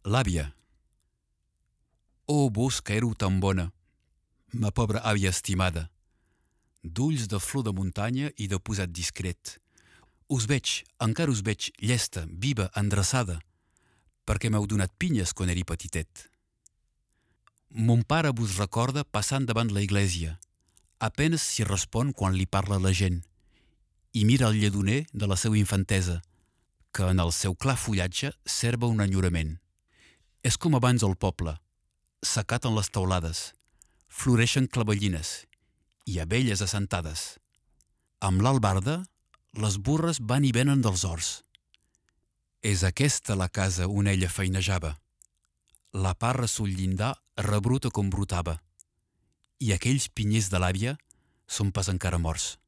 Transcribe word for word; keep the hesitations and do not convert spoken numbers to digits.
L'àvia. Oh, vos que éreu tan bona, ma pobra àvia estimada, d'ulls de flor de muntanya i de posat discret. Us veig, encara us veig, llesta, viva, endreçada, perquè m'heu donat pinyes quan eri petitet. Mon pare vos recorda passant davant la iglesia, apenes s'hi respon quan li parla la gent, i mira el lledoner de la seva infantesa, que en el seu clar fullatge serva un enyorament. És com abans al poble, s'acaten les teulades, floreixen clavellines i abelles assentades. Amb l'albarda, les burres van i venen dels horts. És aquesta la casa on ella feinejava. La parra sul llindar rebruta com brotava, i aquells pinyers de l'àvia són pas encara morts.